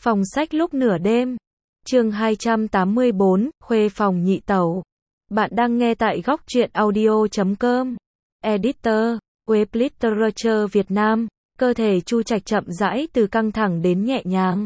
Phòng sách lúc nửa đêm. Chương 284, khuê phòng nhị tẩu. Bạn đang nghe tại góc truyện audio.com. Editor, Web Literature Việt Nam. Cơ thể Chu Trạch chậm rãi từ căng thẳng đến nhẹ nhàng.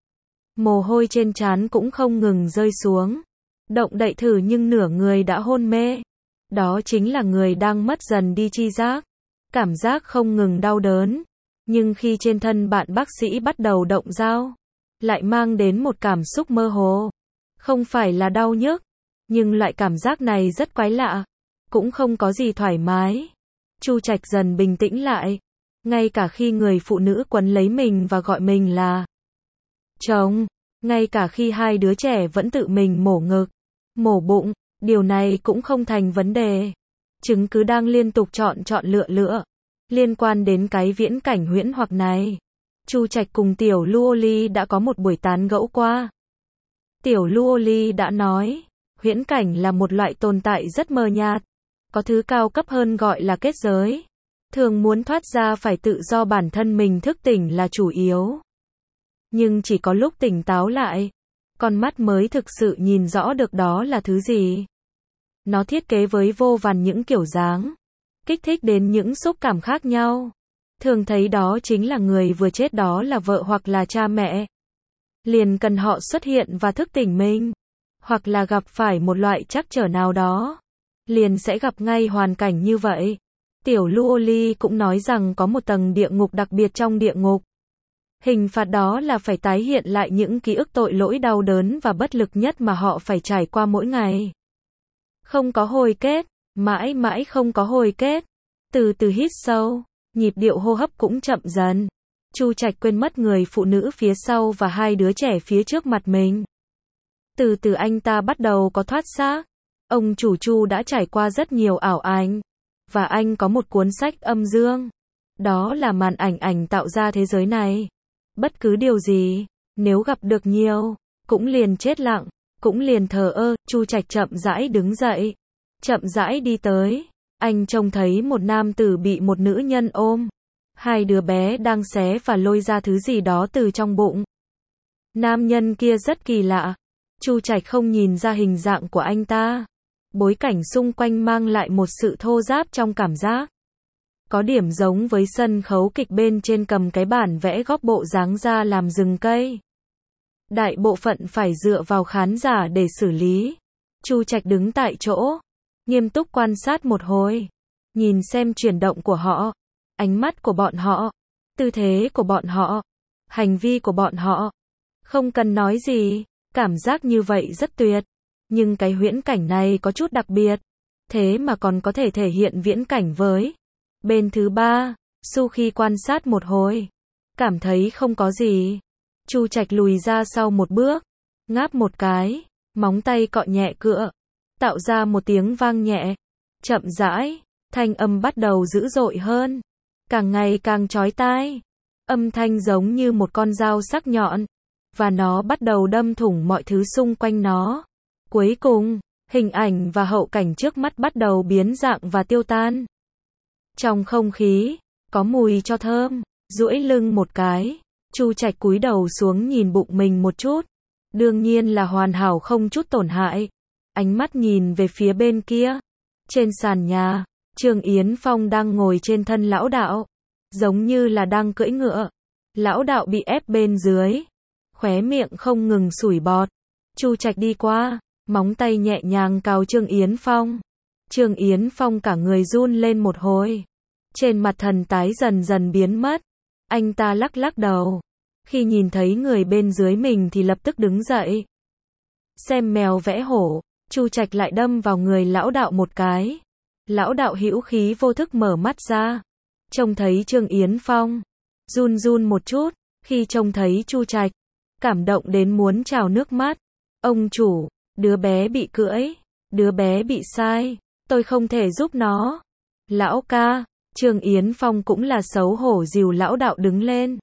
Mồ hôi trên trán cũng không ngừng rơi xuống. Động đậy thử nhưng nửa người đã hôn mê. Đó chính là người đang mất dần đi tri giác. Cảm giác không ngừng đau đớn. Nhưng khi trên thân bạn bác sĩ bắt đầu động dao, lại mang đến một cảm xúc mơ hồ. Không phải là đau nhức, nhưng loại cảm giác này rất quái lạ. Cũng không có gì thoải mái. Chu Trạch dần bình tĩnh lại. Ngay cả khi người phụ nữ quấn lấy mình và gọi mình là chồng, ngay cả khi hai đứa trẻ vẫn tự mình mổ ngực, mổ bụng, điều này cũng không thành vấn đề. Chứng cứ đang liên tục chọn lựa. Liên quan đến cái viễn cảnh huyễn hoặc này, Chu Trạch cùng Tiểu Luoli đã có một buổi tán gẫu qua. Tiểu Luoli đã nói, huyễn cảnh là một loại tồn tại rất mờ nhạt, có thứ cao cấp hơn gọi là kết giới. Thường muốn thoát ra phải tự do bản thân mình thức tỉnh là chủ yếu. Nhưng chỉ có lúc tỉnh táo lại, con mắt mới thực sự nhìn rõ được đó là thứ gì. Nó thiết kế với vô vàn những kiểu dáng, kích thích đến những xúc cảm khác nhau. Thường thấy đó chính là người vừa chết, đó là vợ hoặc là cha mẹ. Liền cần họ xuất hiện và thức tỉnh mình. Hoặc là gặp phải một loại trắc trở nào đó, liền sẽ gặp ngay hoàn cảnh như vậy. Tiểu Luoli cũng nói rằng có một tầng địa ngục đặc biệt trong địa ngục. Hình phạt đó là phải tái hiện lại những ký ức tội lỗi đau đớn và bất lực nhất mà họ phải trải qua mỗi ngày. Không có hồi kết, mãi mãi không có hồi kết. Từ từ hít sâu, nhịp điệu hô hấp cũng chậm dần. Chu Trạch quên mất người phụ nữ phía sau và hai đứa trẻ phía trước mặt mình. Từ từ anh ta bắt đầu có thoát xác. Ông chủ Chu đã trải qua rất nhiều ảo ảnh. Và anh có một cuốn sách âm dương. Đó là màn ảnh tạo ra thế giới này. Bất cứ điều gì, nếu gặp được nhiều, cũng liền chết lặng, cũng liền thờ ơ. Chu Trạch chậm rãi đứng dậy, chậm rãi đi tới. Anh trông thấy một nam tử bị một nữ nhân ôm. Hai đứa bé đang xé và lôi ra thứ gì đó từ trong bụng. Nam nhân kia rất kỳ lạ. Chu Trạch không nhìn ra hình dạng của anh ta. Bối cảnh xung quanh mang lại một sự thô ráp trong cảm giác. Có điểm giống với sân khấu kịch bên trên cầm cái bản vẽ góp bộ dáng ra làm rừng cây. Đại bộ phận phải dựa vào khán giả để xử lý. Chu Trạch đứng tại chỗ, nghiêm túc quan sát một hồi. Nhìn xem chuyển động của họ, ánh mắt của bọn họ, tư thế của bọn họ, hành vi của bọn họ. Không cần nói gì, cảm giác như vậy rất tuyệt. Nhưng cái huyễn cảnh này có chút đặc biệt. Thế mà còn có thể thể hiện viễn cảnh với bên thứ ba. Suki quan sát một hồi, cảm thấy không có gì. Chu Trạch lùi ra sau một bước, ngáp một cái, móng tay cọ nhẹ cựa, tạo ra một tiếng vang nhẹ. Chậm rãi, thanh âm bắt đầu dữ dội hơn, càng ngày càng chói tai. Âm thanh giống như một con dao sắc nhọn, và nó bắt đầu đâm thủng mọi thứ xung quanh nó. Cuối cùng, hình ảnh và hậu cảnh trước mắt bắt đầu biến dạng và tiêu tan. Trong không khí, có mùi tro thơm. Duỗi lưng một cái, Chu Trạch cúi đầu xuống nhìn bụng mình một chút. Đương nhiên là hoàn hảo không chút tổn hại. Ánh mắt nhìn về phía bên kia. Trên sàn nhà, Trương Yến Phong đang ngồi trên thân lão đạo. Giống như là đang cưỡi ngựa. Lão đạo bị ép bên dưới. Khóe miệng không ngừng sủi bọt. Chu Trạch đi qua, móng tay nhẹ nhàng cào Trương Yến Phong. Trương Yến Phong cả người run lên một hồi. Trên mặt thần tái dần dần biến mất. Anh ta lắc lắc đầu. Khi nhìn thấy người bên dưới mình thì lập tức đứng dậy. Xem mèo vẽ hổ, Chu Trạch lại đâm vào người lão đạo một cái. Lão đạo hữu khí vô thức mở mắt ra. Trông thấy Trương Yến Phong. Run run một chút, khi trông thấy Chu Trạch. Cảm động đến muốn trào nước mắt. Ông chủ, đứa bé bị cưỡi. Đứa bé bị sai. Tôi không thể giúp nó. Lão ca. Trương Yến Phong cũng là xấu hổ dìu lão đạo đứng lên.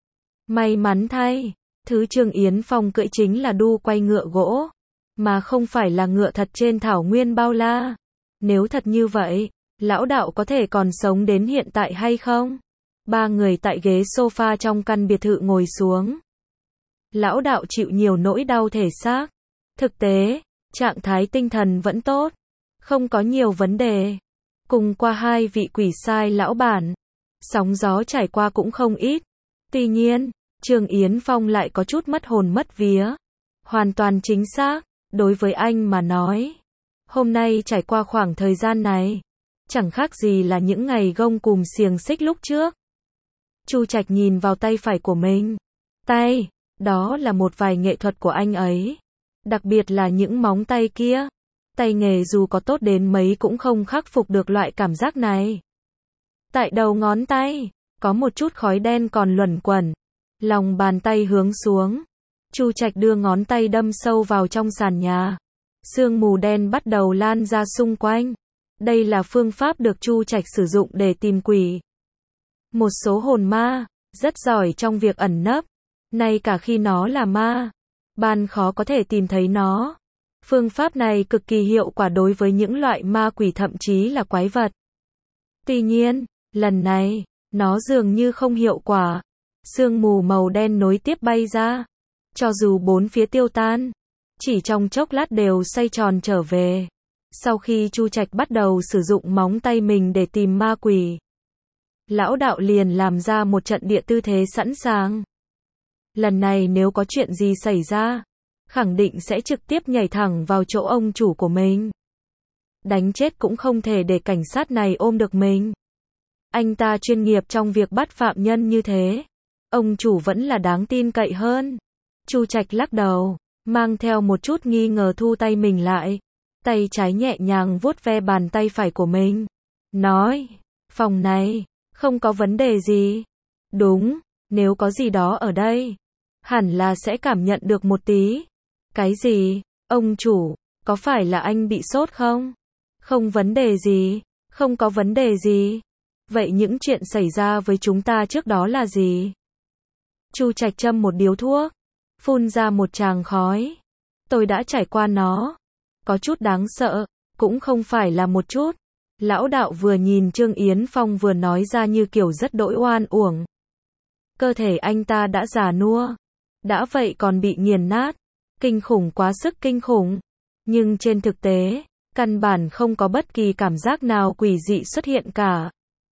May mắn thay, thứ Trương Yến Phong cưỡi chính là đu quay ngựa gỗ, mà không phải là ngựa thật trên thảo nguyên bao la. Nếu thật như vậy, lão đạo có thể còn sống đến hiện tại hay không? Ba người tại ghế sofa trong căn biệt thự ngồi xuống. Lão đạo chịu nhiều nỗi đau thể xác. Thực tế, trạng thái tinh thần vẫn tốt, không có nhiều vấn đề. Cùng qua hai vị quỷ sai lão bản, sóng gió trải qua cũng không ít. Tuy nhiên, Trương Yến Phong lại có chút mất hồn mất vía. Hoàn toàn chính xác, đối với anh mà nói. Hôm nay trải qua khoảng thời gian này, chẳng khác gì là những ngày gông cùm xiềng xích lúc trước. Chu Trạch nhìn vào tay phải của mình. Tay, đó là một vài nghệ thuật của anh ấy. Đặc biệt là những móng tay kia. Tay nghề dù có tốt đến mấy cũng không khắc phục được loại cảm giác này. Tại đầu ngón tay, có một chút khói đen còn luẩn quẩn. Lòng bàn tay hướng xuống. Chu Trạch đưa ngón tay đâm sâu vào trong sàn nhà. Sương mù đen bắt đầu lan ra xung quanh. Đây là phương pháp được Chu Trạch sử dụng để tìm quỷ. Một số hồn ma, rất giỏi trong việc ẩn nấp. Ngay cả khi nó là ma, ban khó có thể tìm thấy nó. Phương pháp này cực kỳ hiệu quả đối với những loại ma quỷ thậm chí là quái vật. Tuy nhiên, lần này, nó dường như không hiệu quả. Sương mù màu đen nối tiếp bay ra. Cho dù bốn phía tiêu tan, chỉ trong chốc lát đều xoay tròn trở về. Sau khi Chu Trạch bắt đầu sử dụng móng tay mình để tìm ma quỷ, lão đạo liền làm ra một trận địa tư thế sẵn sàng. Lần này nếu có chuyện gì xảy ra, khẳng định sẽ trực tiếp nhảy thẳng vào chỗ ông chủ của mình. Đánh chết cũng không thể để cảnh sát này ôm được mình. Anh ta chuyên nghiệp trong việc bắt phạm nhân như thế. Ông chủ vẫn là đáng tin cậy hơn. Chu Trạch lắc đầu, mang theo một chút nghi ngờ thu tay mình lại. Tay trái nhẹ nhàng vuốt ve bàn tay phải của mình. Nói, phòng này, không có vấn đề gì. Đúng, nếu có gì đó ở đây, hẳn là sẽ cảm nhận được một tí. Cái gì? Ông chủ, có phải là anh bị sốt không? Không vấn đề gì, không có vấn đề gì. Vậy những chuyện xảy ra với chúng ta trước đó là gì? Chu Trạch châm một điếu thuốc, phun ra một tràng khói. Tôi đã trải qua nó. Có chút đáng sợ, cũng không phải là một chút. Lão đạo vừa nhìn Trương Yến Phong vừa nói ra như kiểu rất đỗi oan uổng. Cơ thể anh ta đã già nua. Đã vậy còn bị nghiền nát. Kinh khủng quá sức kinh khủng. Nhưng trên thực tế, căn bản không có bất kỳ cảm giác nào quỷ dị xuất hiện cả.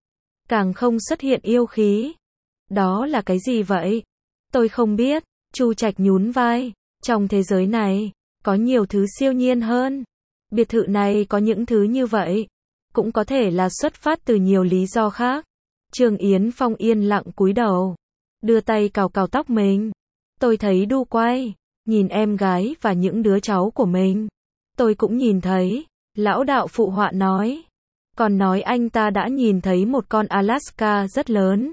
Càng không xuất hiện yêu khí. Đó là cái gì vậy? Tôi không biết. Chu Trạch nhún vai. Trong thế giới này, có nhiều thứ siêu nhiên hơn. Biệt thự này có những thứ như vậy. Cũng có thể là xuất phát từ nhiều lý do khác. Trương Yến Phong yên lặng cúi đầu. Đưa tay cào cào tóc mình. Tôi thấy đu quay. Nhìn em gái và những đứa cháu của mình. Tôi cũng nhìn thấy. Lão đạo phụ họa nói. Còn nói anh ta đã nhìn thấy một con Alaska rất lớn.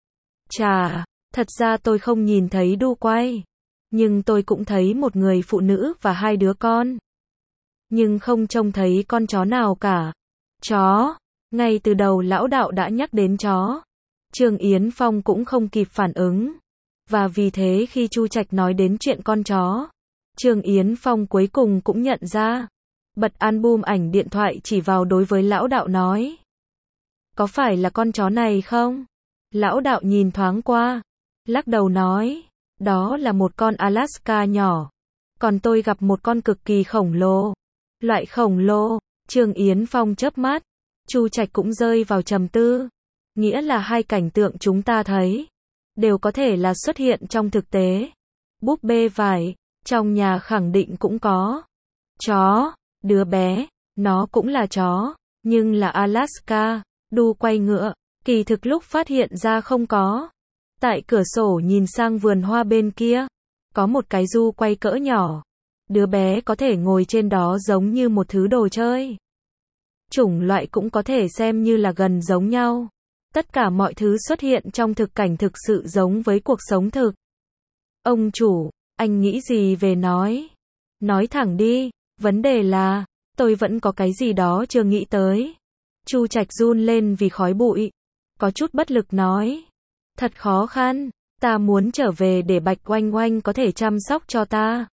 Chà, thật ra tôi không nhìn thấy đu quay. Nhưng tôi cũng thấy một người phụ nữ và hai đứa con. Nhưng không trông thấy con chó nào cả. Chó. Ngay từ đầu lão đạo đã nhắc đến chó. Trương Yến Phong cũng không kịp phản ứng. Và vì thế khi Chu Trạch nói đến chuyện con chó, Trương Yến Phong cuối cùng cũng nhận ra. Bật album ảnh điện thoại chỉ vào đối với lão đạo nói. Có phải là con chó này không? Lão đạo nhìn thoáng qua. Lắc đầu nói. Đó là một con Alaska nhỏ. Còn tôi gặp một con cực kỳ khổng lồ. Loại khổng lồ. Trương Yến Phong chớp mắt. Chu Trạch cũng rơi vào trầm tư. Nghĩa là hai cảnh tượng chúng ta thấy đều có thể là xuất hiện trong thực tế. Búp bê vải, trong nhà khẳng định cũng có. Chó, đứa bé, nó cũng là chó, nhưng là Alaska. Đu quay ngựa, kỳ thực lúc phát hiện ra không có. Tại cửa sổ nhìn sang vườn hoa bên kia, có một cái du quay cỡ nhỏ. Đứa bé có thể ngồi trên đó giống như một thứ đồ chơi. Chủng loại cũng có thể xem như là gần giống nhau. Tất cả mọi thứ xuất hiện trong thực cảnh thực sự giống với cuộc sống thực. Ông chủ, anh nghĩ gì về nói? Nói thẳng đi, vấn đề là, tôi vẫn có cái gì đó chưa nghĩ tới. Chu Trạch run lên vì khói bụi. Có chút bất lực nói. Thật khó khăn, ta muốn trở về để Bạch Oanh Oanh có thể chăm sóc cho ta.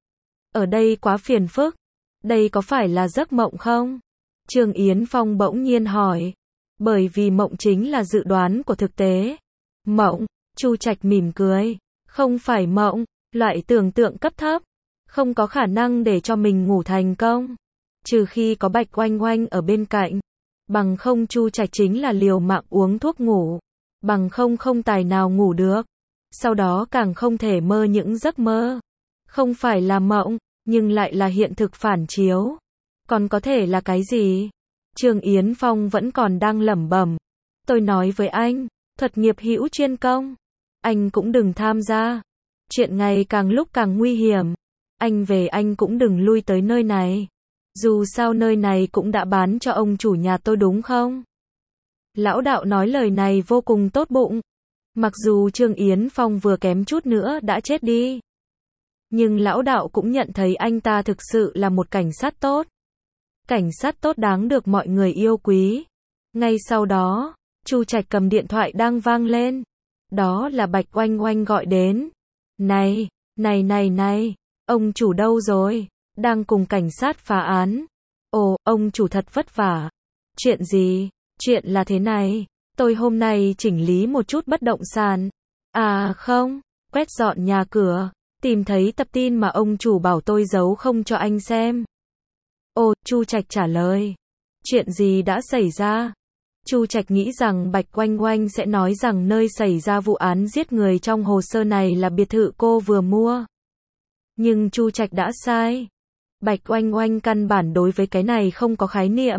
Ở đây quá phiền phức. Đây có phải là giấc mộng không? Trương Yến Phong bỗng nhiên hỏi. Bởi vì mộng chính là dự đoán của thực tế. Mộng, Chu Trạch mỉm cười. Không phải mộng, Loại tưởng tượng cấp thấp, không có khả năng để cho mình ngủ thành công. Trừ khi có Bạch Oanh Oanh ở bên cạnh. Bằng không Chu Trạch chính là liều mạng uống thuốc ngủ. Bằng không không tài nào ngủ được. Sau đó càng không thể mơ những giấc mơ. Không phải là mộng, nhưng lại là hiện thực phản chiếu. Còn có thể là cái gì? Trương Yến Phong vẫn còn đang lẩm bẩm. Tôi nói với anh, thuật nghiệp hữu chuyên công. Anh cũng đừng tham gia. Chuyện ngày càng lúc càng nguy hiểm. Anh về anh cũng đừng lui tới nơi này. Dù sao nơi này cũng đã bán cho ông chủ nhà tôi đúng không? Lão đạo nói lời này vô cùng tốt bụng. Mặc dù Trương Yến Phong vừa kém chút nữa đã chết đi. Nhưng lão đạo cũng nhận thấy anh ta thực sự là một cảnh sát tốt. Cảnh sát tốt đáng được mọi người yêu quý. Ngay sau đó, Chu Trạch cầm điện thoại đang vang lên. Đó là Bạch Oanh Oanh gọi đến. Này, này, ông chủ đâu rồi? Đang cùng cảnh sát phá án. Ồ, ông chủ thật vất vả. Chuyện gì? Chuyện là thế này. Tôi hôm nay chỉnh lý một chút bất động sản. À không, quét dọn nhà cửa. Tìm thấy tập tin mà ông chủ bảo tôi giấu không cho anh xem. Ồ, Chu Trạch trả lời. Chuyện gì đã xảy ra? Chu Trạch nghĩ rằng Bạch Oanh Oanh sẽ nói rằng nơi xảy ra vụ án giết người trong hồ sơ này là biệt thự cô vừa mua. Nhưng Chu Trạch đã sai. Bạch Oanh Oanh căn bản đối với cái này không có khái niệm.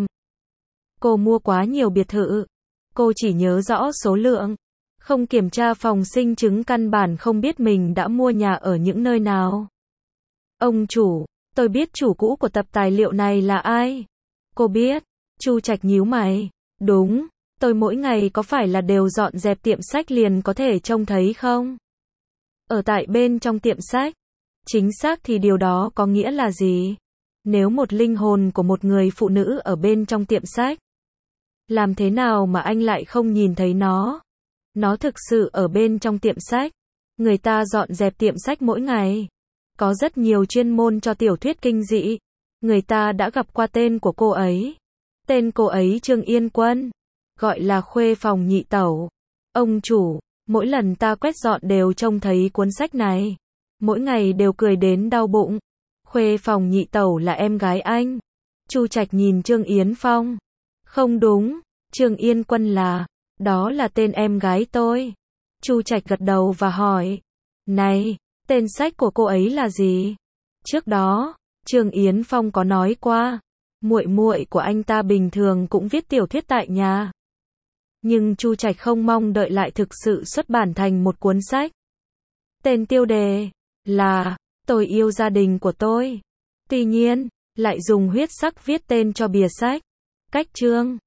Cô mua quá nhiều biệt thự. Cô chỉ nhớ rõ số lượng. Không kiểm tra phòng sinh chứng căn bản không biết mình đã mua nhà ở những nơi nào. Ông chủ, tôi biết chủ cũ của tập tài liệu này là ai. Cô biết. Chu Trạch nhíu mày. Đúng, tôi mỗi ngày có phải là đều dọn dẹp tiệm sách liền có thể trông thấy không? Ở tại bên trong tiệm sách. Chính xác thì điều đó có nghĩa là gì? Nếu một linh hồn của một người phụ nữ ở bên trong tiệm sách, làm thế nào mà anh lại không nhìn thấy nó? Nó thực sự ở bên trong tiệm sách. Người ta dọn dẹp tiệm sách mỗi ngày. Có rất nhiều chuyên môn cho tiểu thuyết kinh dị. Người ta đã gặp qua tên của cô ấy. Tên cô ấy Trương Yên Quân. Gọi là Khuê Phòng Nhị Tẩu. Ông chủ, mỗi lần ta quét dọn đều trông thấy cuốn sách này. Mỗi ngày đều cười đến đau bụng. Khuê Phòng Nhị Tẩu là em gái anh. Chu Trạch nhìn Trương Yến Phong. Không đúng, Trương Yên Quân là, đó là tên em gái tôi. Chu Trạch gật đầu và hỏi. Này, tên sách của cô ấy là gì? Trước đó, Trương Yến Phong có nói qua. Muội muội của anh ta bình thường cũng viết tiểu thuyết tại nhà. Nhưng Chu Trạch không mong đợi lại thực sự xuất bản thành một cuốn sách. Tên tiêu đề là Tôi yêu gia đình của tôi. Tuy nhiên, lại dùng huyết sắc viết tên cho bìa sách. Cách chương